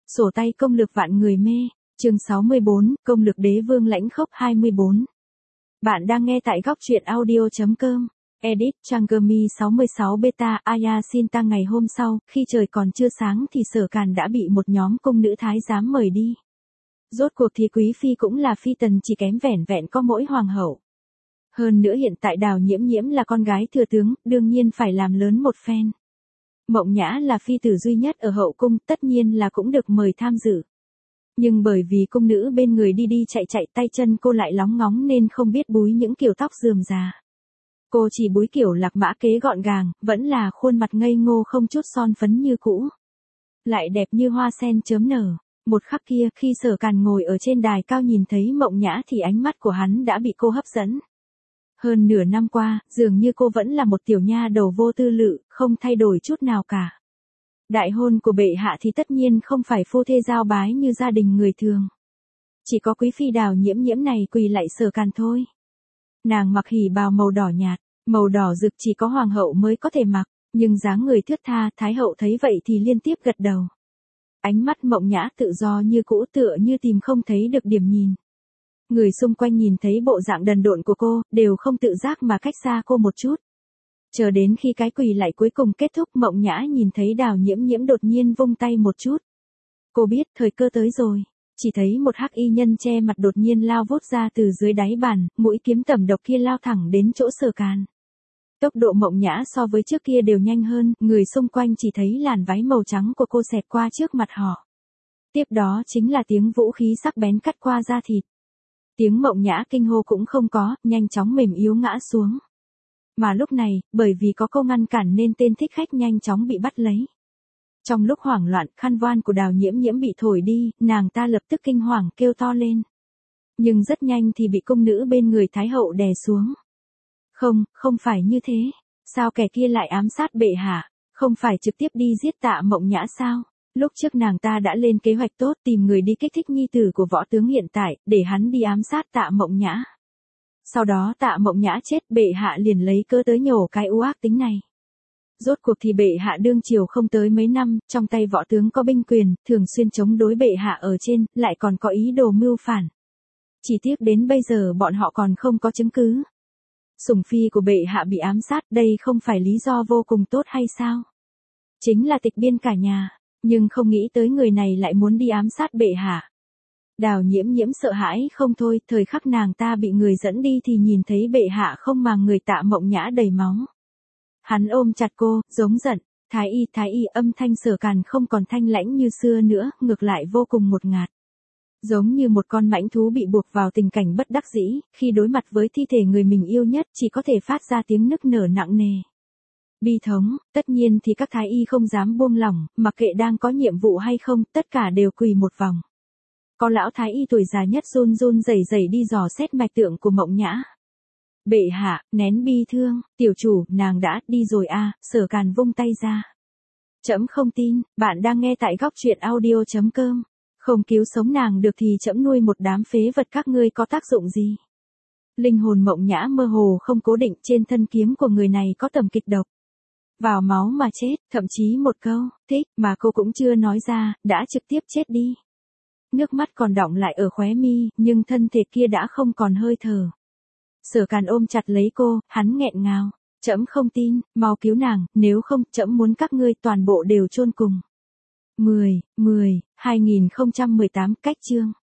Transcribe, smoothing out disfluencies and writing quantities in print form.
Sổ tay công lược vạn người mê, chương 64, công lược đế vương lãnh khốc 24. Bạn đang nghe tại góc truyện audio.com. Edit, Changami 66 Beta, Aya xin tăng. Ngày hôm sau, khi trời còn chưa sáng thì Sở Càn đã bị một nhóm cung nữ thái giám mời đi. Rốt cuộc thì quý phi cũng là phi tần, chỉ kém vẻn vẹn có mỗi hoàng hậu. Hơn nữa hiện tại Đào Nhiễm Nhiễm là con gái thừa tướng, đương nhiên phải làm lớn một phen. Mộng Nhã là phi tử duy nhất ở hậu cung, tất nhiên là cũng được mời tham dự. Nhưng bởi vì cung nữ bên người đi chạy tay chân cô lại lóng ngóng nên không biết búi những kiểu tóc rườm rà. Cô chỉ búi kiểu lạc mã kế gọn gàng, vẫn là khuôn mặt ngây ngô không chút son phấn như cũ. Lại đẹp như hoa sen chớm nở. Một khắc kia khi Sở Càn ngồi ở trên đài cao nhìn thấy Mộng Nhã thì ánh mắt của hắn đã bị cô hấp dẫn. Hơn nửa năm qua, dường như cô vẫn là một tiểu nha đầu vô tư lự, không thay đổi chút nào cả. Đại hôn của bệ hạ thì tất nhiên không phải phu thê giao bái như gia đình người thường. Chỉ có quý phi Đào Nhiễm Nhiễm này quỳ lạy Sở Càn thôi. Nàng mặc hỉ bào màu đỏ nhạt, màu đỏ rực chỉ có hoàng hậu mới có thể mặc, nhưng dáng người thướt tha, thái hậu thấy vậy thì liên tiếp gật đầu. Ánh mắt Mộng Nhã tự do như cũ, tựa như tìm không thấy được điểm nhìn. Người xung quanh nhìn thấy bộ dạng đần độn của cô, đều không tự giác mà cách xa cô một chút. Chờ đến khi cái quỳ lạy cuối cùng kết thúc, Mộng Nhã nhìn thấy Đào Nhiễm Nhiễm đột nhiên vung tay một chút. Cô biết thời cơ tới rồi, chỉ thấy một hắc y nhân che mặt đột nhiên lao vút ra từ dưới đáy bàn, mũi kiếm tẩm độc kia lao thẳng đến chỗ Sở Càn. Tốc độ Mộng Nhã so với trước kia đều nhanh hơn, người xung quanh chỉ thấy làn váy màu trắng của cô xẹt qua trước mặt họ. Tiếp đó chính là tiếng vũ khí sắc bén cắt qua da thịt. Tiếng Mộng Nhã kinh hô cũng không có, nhanh chóng mềm yếu ngã xuống. Mà lúc này, bởi vì có cô ngăn cản nên tên thích khách nhanh chóng bị bắt lấy. Trong lúc hoảng loạn, khăn voan của Đào Nhiễm Nhiễm bị thổi đi, nàng ta lập tức kinh hoàng kêu to lên. Nhưng rất nhanh thì bị cung nữ bên người Thái hậu đè xuống. Không phải như thế. Sao kẻ kia lại ám sát bệ hạ? Không phải trực tiếp đi giết Tạ Mộng Nhã sao? Lúc trước nàng ta đã lên kế hoạch tốt tìm người đi kích thích nhi tử của võ tướng hiện tại, để hắn đi ám sát Tạ Mộng Nhã. Sau đó Tạ Mộng Nhã chết, bệ hạ liền lấy cớ tới nhổ cái u ác tính này. Rốt cuộc thì bệ hạ đương triều không tới mấy năm, trong tay võ tướng có binh quyền, thường xuyên chống đối bệ hạ ở trên, lại còn có ý đồ mưu phản. Chỉ tiếc đến bây giờ bọn họ còn không có chứng cứ. Sủng phi của bệ hạ bị ám sát, đây không phải lý do vô cùng tốt hay sao? Chính là tịch biên cả nhà, nhưng không nghĩ tới người này lại muốn đi ám sát bệ hạ. Đào Nhiễm Nhiễm sợ hãi không thôi, thời khắc nàng ta bị người dẫn đi thì nhìn thấy bệ hạ không màng người Tạ Mộng Nhã đầy máu. Hắn ôm chặt cô, giống giận, thái y, âm thanh Sở Càn không còn thanh lãnh như xưa nữa, ngược lại vô cùng ngột ngạt. Giống như một con mãnh thú bị buộc vào tình cảnh bất đắc dĩ, khi đối mặt với thi thể người mình yêu nhất chỉ có thể phát ra tiếng nức nở nặng nề. Bi thống, tất nhiên thì các thái y không dám buông lỏng, mặc kệ đang có nhiệm vụ hay không, tất cả đều quỳ một vòng. Có lão thái y tuổi già nhất run run rẩy rẩy đi dò xét mạch tượng của Mộng Nhã. Bệ hạ, nén bi thương, tiểu chủ, nàng đã đi rồi à? Sở Càn vung tay ra. Trẫm không tin. Bạn đang nghe tại góc truyện audio.com. Không cứu sống nàng được thì trẫm nuôi một đám phế vật các ngươi có tác dụng gì? Linh hồn Mộng Nhã mơ hồ không cố định, trên thân kiếm của người này có tầm kịch độc. Vào máu mà chết, thậm chí một câu thích mà cô cũng chưa nói ra, đã trực tiếp chết đi. Nước mắt còn đọng lại ở khóe mi, nhưng thân thể kia đã không còn hơi thở. Sở Càn ôm chặt lấy cô, hắn nghẹn ngào. Trẫm không tin, mau cứu nàng, nếu không, trẫm muốn các ngươi toàn bộ đều chôn cùng. 2018 cách chương.